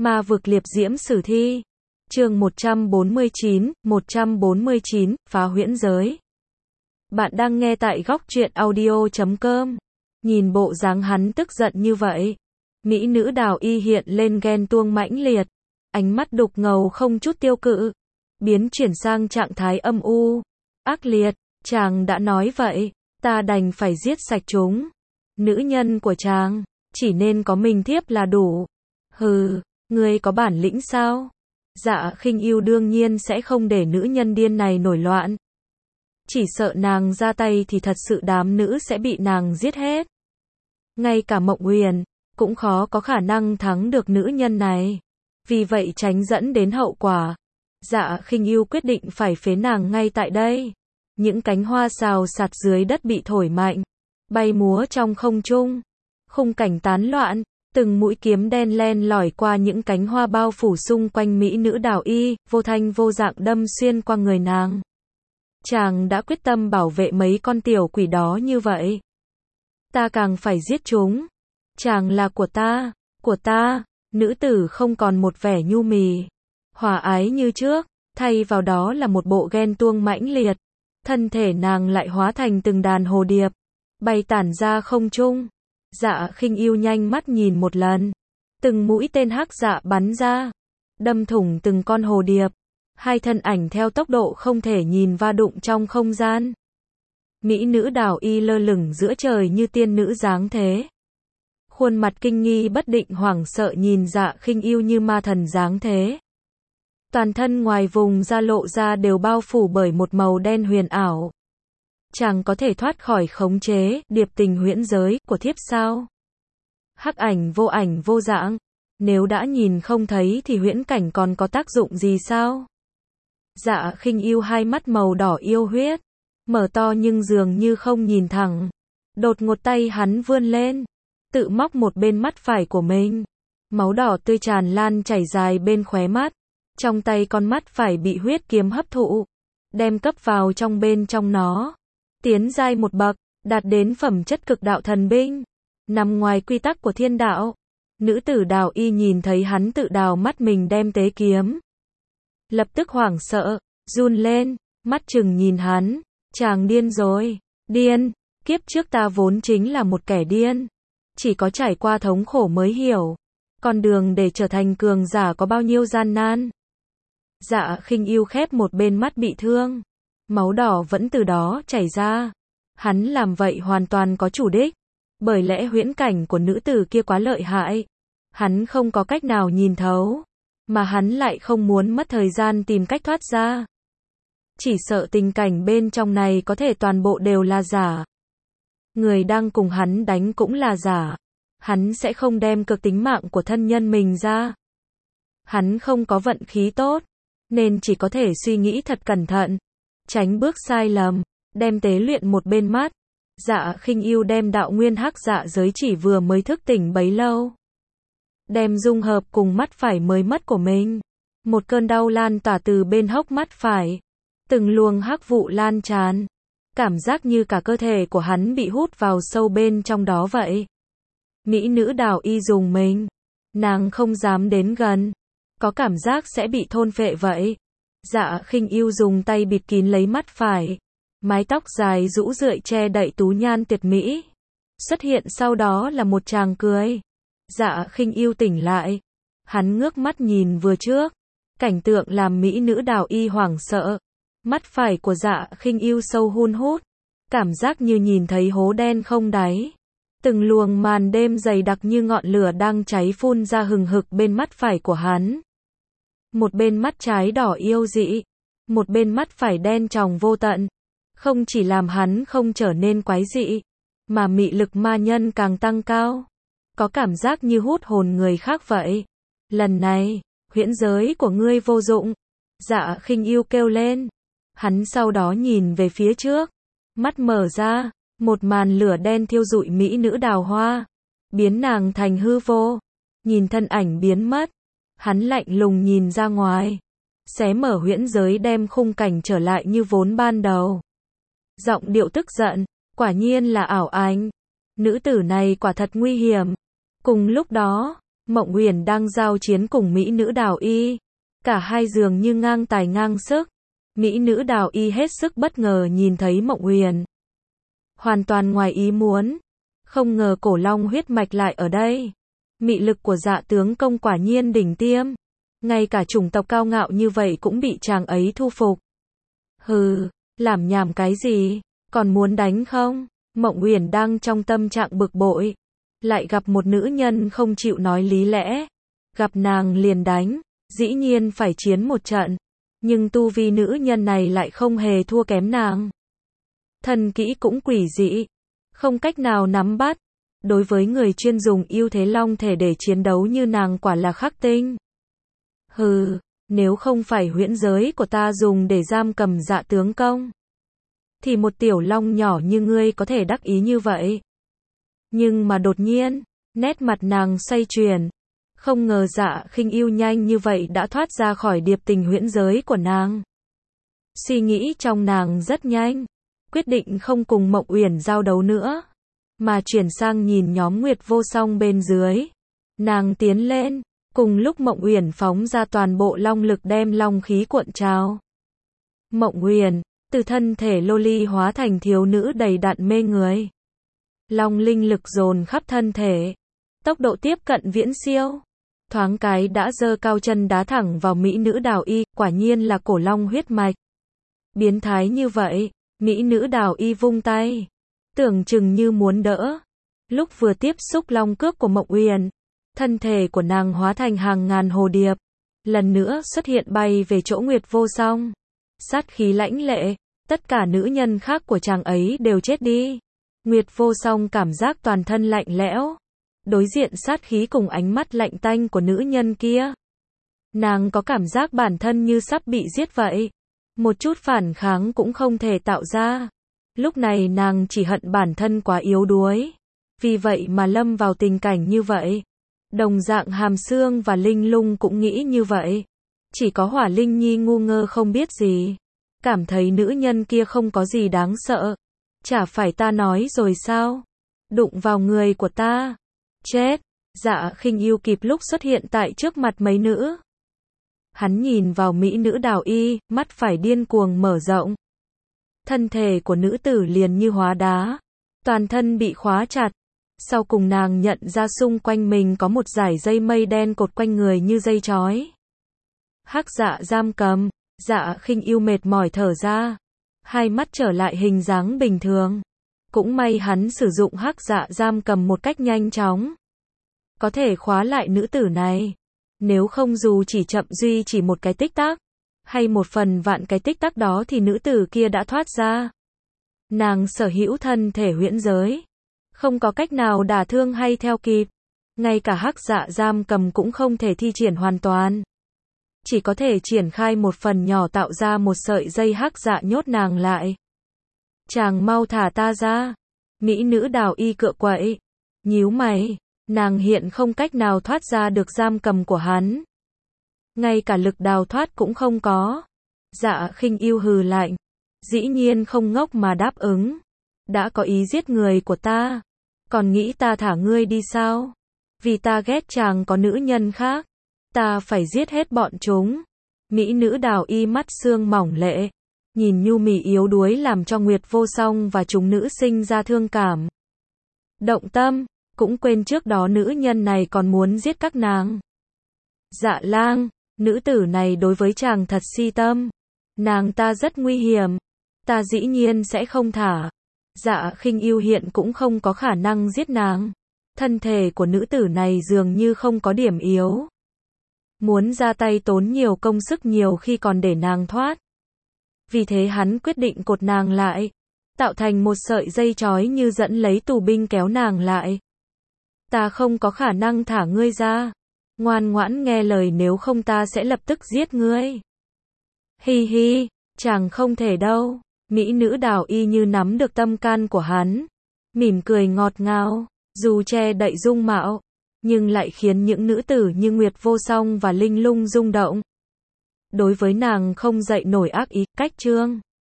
Ma vực liệp diễm sử thi. Chương 149, phá huyễn giới. Bạn đang nghe tại góc truyện audio.com. Nhìn bộ dáng hắn tức giận như vậy, mỹ nữ Đào Y hiện lên ghen tuông mãnh liệt, ánh mắt đục ngầu không chút tiêu cự, biến chuyển sang trạng thái âm u, ác liệt. Chàng đã nói vậy, ta đành phải giết sạch chúng. Nữ nhân của chàng chỉ nên có mình thiếp là đủ. Hừ, ngươi có bản lĩnh sao? Dạ Khinh Yêu đương nhiên sẽ không để nữ nhân điên này nổi loạn. Chỉ sợ nàng ra tay thì thật sự đám nữ sẽ bị nàng giết hết. Ngay cả Mộng Huyền cũng khó có khả năng thắng được nữ nhân này. Vì vậy tránh dẫn đến hậu quả, Dạ Khinh Yêu quyết định phải phế nàng ngay tại đây. Những cánh hoa xào xạc dưới đất bị thổi mạnh, bay múa trong không trung. Khung cảnh tán loạn, từng mũi kiếm đen len lỏi qua những cánh hoa bao phủ xung quanh mỹ nữ Đào Y, vô thanh vô dạng đâm xuyên qua người nàng. Chàng đã quyết tâm bảo vệ mấy con tiểu quỷ đó như vậy. Ta càng phải giết chúng. Chàng là của ta. Nữ tử không còn một vẻ nhu mì, hòa ái như trước, thay vào đó là một bộ ghen tuông mãnh liệt. Thân thể nàng lại hóa thành từng đàn hồ điệp, bay tản ra không trung. Dạ Khinh Yêu nhanh mắt nhìn một lần, từng mũi tên hắc dạ bắn ra, đâm thủng từng con hồ điệp. Hai thân ảnh theo tốc độ không thể nhìn va đụng trong không gian. Mỹ nữ Đào Y lơ lửng giữa trời như tiên nữ dáng thế, khuôn mặt kinh nghi bất định hoảng sợ nhìn Dạ Khinh Yêu như ma thần dáng thế. Toàn thân ngoài vùng da lộ ra đều bao phủ bởi một màu đen huyền ảo. Chàng có thể thoát khỏi khống chế điệp tình huyễn giới của thiếp sao? Hắc ảnh vô dạng, nếu đã nhìn không thấy thì huyễn cảnh còn có tác dụng gì sao? Dạ Khinh Yêu hai mắt màu đỏ yêu huyết, mở to nhưng dường như không nhìn thẳng. Đột ngột tay hắn vươn lên, tự móc một bên mắt phải của mình. Máu đỏ tươi tràn lan chảy dài bên khóe mắt. Trong tay con mắt phải bị huyết kiếm hấp thụ, đem cấp vào bên trong nó. Tiến giai một bậc, đạt đến phẩm chất cực đạo thần binh, nằm ngoài quy tắc của thiên đạo. Nữ tử Đào Y nhìn thấy hắn tự đào mắt mình đem tế kiếm, lập tức hoảng sợ, run lên, mắt trừng nhìn hắn. Chàng điên rồi. Điên? Kiếp trước ta vốn chính là một kẻ điên. Chỉ có trải qua thống khổ mới hiểu con đường để trở thành cường giả có bao nhiêu gian nan. Dạ Khinh Yêu khép một bên mắt bị thương, máu đỏ vẫn từ đó chảy ra. Hắn làm vậy hoàn toàn có chủ đích, bởi lẽ huyễn cảnh của nữ tử kia quá lợi hại, hắn không có cách nào nhìn thấu, mà hắn lại không muốn mất thời gian tìm cách thoát ra. Chỉ sợ tình cảnh bên trong này có thể toàn bộ đều là giả. Người đang cùng hắn đánh cũng là giả. Hắn sẽ không đem cược tính mạng của thân nhân mình ra. Hắn không có vận khí tốt, nên chỉ có thể suy nghĩ thật cẩn thận, tránh bước sai lầm, đem tế luyện một bên mắt. Dạ Khinh Yêu đem đạo nguyên hắc dạ giới chỉ vừa mới thức tỉnh bấy lâu, đem dung hợp cùng mắt phải mới mất của mình. Một cơn đau lan tỏa từ bên hốc mắt phải, từng luồng hắc vụ lan tràn, cảm giác như cả cơ thể của hắn bị hút vào sâu bên trong đó vậy. Mỹ nữ Đào Y dùng mình, nàng không dám đến gần, có cảm giác sẽ bị thôn phệ vậy. Dạ Khinh Yêu dùng tay bịt kín lấy mắt phải, mái tóc dài rũ rượi che đậy tú nhan tuyệt mỹ. Xuất hiện sau đó là một tràng cười. Dạ Khinh Yêu tỉnh lại, hắn ngước mắt nhìn vừa trước, cảnh tượng làm mỹ nữ Đào Y hoảng sợ. Mắt phải của Dạ Khinh Yêu sâu hun hút, cảm giác như nhìn thấy hố đen không đáy. Từng luồng màn đêm dày đặc như ngọn lửa đang cháy phun ra hừng hực bên mắt phải của hắn. Một bên mắt trái đỏ yêu dị, một bên mắt phải đen tròng vô tận. Không chỉ làm hắn không trở nên quái dị, mà mị lực ma nhân càng tăng cao. Có cảm giác như hút hồn người khác vậy. Lần này, huyễn giới của ngươi vô dụng. Dạ Khinh Yêu kêu lên. Hắn sau đó nhìn về phía trước, mắt mở ra, một màn lửa đen thiêu rụi mỹ nữ Đào Hoa, biến nàng thành hư vô. Nhìn thân ảnh biến mất, hắn lạnh lùng nhìn ra ngoài, xé mở huyễn giới đem khung cảnh trở lại như vốn ban đầu. Giọng điệu tức giận, quả nhiên là ảo ảnh. Nữ tử này quả thật nguy hiểm. Cùng lúc đó, Mộng Uyển đang giao chiến cùng mỹ nữ Đào Y. Cả hai dường như ngang tài ngang sức. Mỹ nữ Đào Y hết sức bất ngờ nhìn thấy Mộng Uyển. Hoàn toàn ngoài ý muốn. Không ngờ cổ long huyết mạch lại ở đây. Mị lực của Dạ tướng công quả nhiên đỉnh tiêm. Ngay cả chủng tộc cao ngạo như vậy cũng bị chàng ấy thu phục. Hừ, làm nhảm cái gì, còn muốn đánh không? Mộng Uyển đang trong tâm trạng bực bội. Lại gặp một nữ nhân không chịu nói lý lẽ. Gặp nàng liền đánh, dĩ nhiên phải chiến một trận. Nhưng tu vi nữ nhân này lại không hề thua kém nàng. Thần kỹ cũng quỷ dị, không cách nào nắm bắt. Đối với người chuyên dùng ưu thế long thể để chiến đấu như nàng quả là khắc tinh. Hừ, nếu không phải huyễn giới của ta dùng để giam cầm Dạ tướng công, thì một tiểu long nhỏ như ngươi có thể đắc ý như vậy. Nhưng mà đột nhiên, nét mặt nàng xoay chuyển. Không ngờ Dạ Khinh Ưu nhanh như vậy đã thoát ra khỏi điệp tình huyễn giới của nàng. Suy nghĩ trong nàng rất nhanh, quyết định không cùng Mộng Uyển giao đấu nữa, mà chuyển sang nhìn nhóm Nguyệt Vô Song bên dưới. Nàng tiến lên, cùng lúc Mộng Uyển phóng ra toàn bộ long lực đem long khí cuộn trào. Mộng Uyển, từ thân thể loli hóa thành thiếu nữ đầy đặn mê người. Long linh lực dồn khắp thân thể, tốc độ tiếp cận viễn siêu. Thoáng cái đã giơ cao chân đá thẳng vào mỹ nữ Đào Y, quả nhiên là cổ long huyết mạch. Biến thái như vậy, mỹ nữ Đào Y vung tay, tưởng chừng như muốn đỡ. Lúc vừa tiếp xúc long cước của Mộng Uyển, thân thể của nàng hóa thành hàng ngàn hồ điệp, lần nữa xuất hiện bay về chỗ Nguyệt Vô Song. Sát khí lãnh lệ, tất cả nữ nhân khác của chàng ấy đều chết đi. Nguyệt Vô Song cảm giác toàn thân lạnh lẽo, đối diện sát khí cùng ánh mắt lạnh tanh của nữ nhân kia. Nàng có cảm giác bản thân như sắp bị giết vậy. Một chút phản kháng cũng không thể tạo ra. Lúc này nàng chỉ hận bản thân quá yếu đuối. Vì vậy mà lâm vào tình cảnh như vậy. Đồng dạng Hàm Xương và Linh Lung cũng nghĩ như vậy. Chỉ có Hỏa Linh Nhi ngu ngơ không biết gì. Cảm thấy nữ nhân kia không có gì đáng sợ. Chả phải ta nói rồi sao? Đụng vào người của ta. Chết. Dạ Khinh Ưu kịp lúc xuất hiện tại trước mặt mấy nữ. Hắn nhìn vào mỹ nữ Đào Y, mắt phải điên cuồng mở rộng. Thân thể của nữ tử liền như hóa đá. Toàn thân bị khóa chặt. Sau cùng nàng nhận ra xung quanh mình có một dải dây mây đen cột quanh người như dây trói. Hắc dạ giam cầm. Dạ Khinh Ưu mệt mỏi thở ra. Hai mắt trở lại hình dáng bình thường. Cũng may hắn sử dụng hắc dạ giam cầm một cách nhanh chóng. Có thể khóa lại nữ tử này. Nếu không dù chỉ chậm duy chỉ một cái tích tắc, hay một phần vạn cái tích tắc đó thì nữ tử kia đã thoát ra. Nàng sở hữu thân thể huyễn giới. Không có cách nào đả thương hay theo kịp. Ngay cả hắc dạ giam cầm cũng không thể thi triển hoàn toàn. Chỉ có thể triển khai một phần nhỏ tạo ra một sợi dây hắc dạ nhốt nàng lại. Chàng mau thả ta ra. Mỹ nữ Đào Y cựa quậy. Nhíu mày. Nàng hiện không cách nào thoát ra được giam cầm của hắn. Ngay cả lực đào thoát cũng không có. Dạ Khinh Ưu hừ lạnh. Dĩ nhiên không ngốc mà đáp ứng. Đã có ý giết người của ta. Còn nghĩ ta thả ngươi đi sao? Vì ta ghét chàng có nữ nhân khác. Ta phải giết hết bọn chúng. Mỹ nữ Đào Y mắt xương mỏng lệ. Nhìn nhu mì yếu đuối làm cho Nguyệt Vô Song và chúng nữ sinh ra thương cảm. Động tâm. Cũng quên trước đó nữ nhân này còn muốn giết các nàng. Dạ Lang, nữ tử này đối với chàng thật si tâm. Nàng ta rất nguy hiểm. Ta dĩ nhiên sẽ không thả. Dạ Khinh Ưu hiện cũng không có khả năng giết nàng. Thân thể của nữ tử này dường như không có điểm yếu. Muốn ra tay tốn nhiều công sức nhiều khi còn để nàng thoát. Vì thế hắn quyết định cột nàng lại. Tạo thành một sợi dây trói như dẫn lấy tù binh kéo nàng lại. Ta không có khả năng thả ngươi ra. Ngoan ngoãn nghe lời nếu không ta sẽ lập tức giết ngươi. Hi hi, chàng không thể đâu. Mỹ nữ Đào Y như nắm được tâm can của hắn. Mỉm cười ngọt ngào, dù che đậy dung mạo, nhưng lại khiến những nữ tử như Nguyệt Vô Song và Linh Lung rung động. Đối với nàng không dậy nổi ác ý, cách chương.